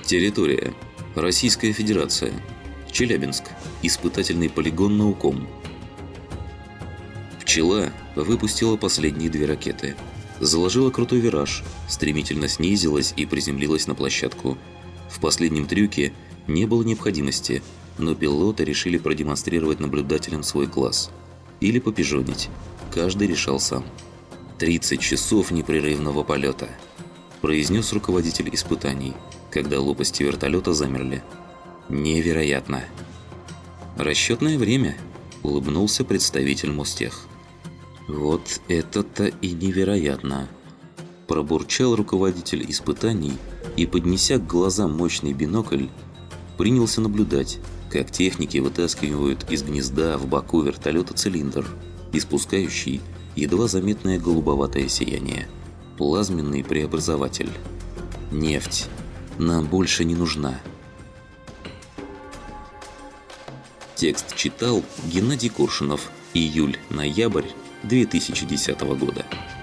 Территория. Российская Федерация. Челябинск. Испытательный полигон «Науком». Пчела выпустила последние 2 ракеты. Заложила крутой вираж, стремительно снизилась и приземлилась на площадку. В последнем трюке не было необходимости, но пилоты решили продемонстрировать наблюдателям свой класс. Или попижонить. Каждый решал сам. 30 часов непрерывного полета, произнес руководитель испытаний, когда лопасти вертолета замерли. Невероятно. Расчетное время, улыбнулся представитель Мостех. Вот это-то и невероятно. Пробурчал руководитель испытаний и, поднеся к глазам мощный бинокль, принялся наблюдать, как техники вытаскивают из гнезда в боку вертолета цилиндр, испускающий едва заметное голубоватое сияние. Плазменный преобразователь. Нефть нам больше не нужна. Текст читал Геннадий Коршунов. Июль-ноябрь 2010 года.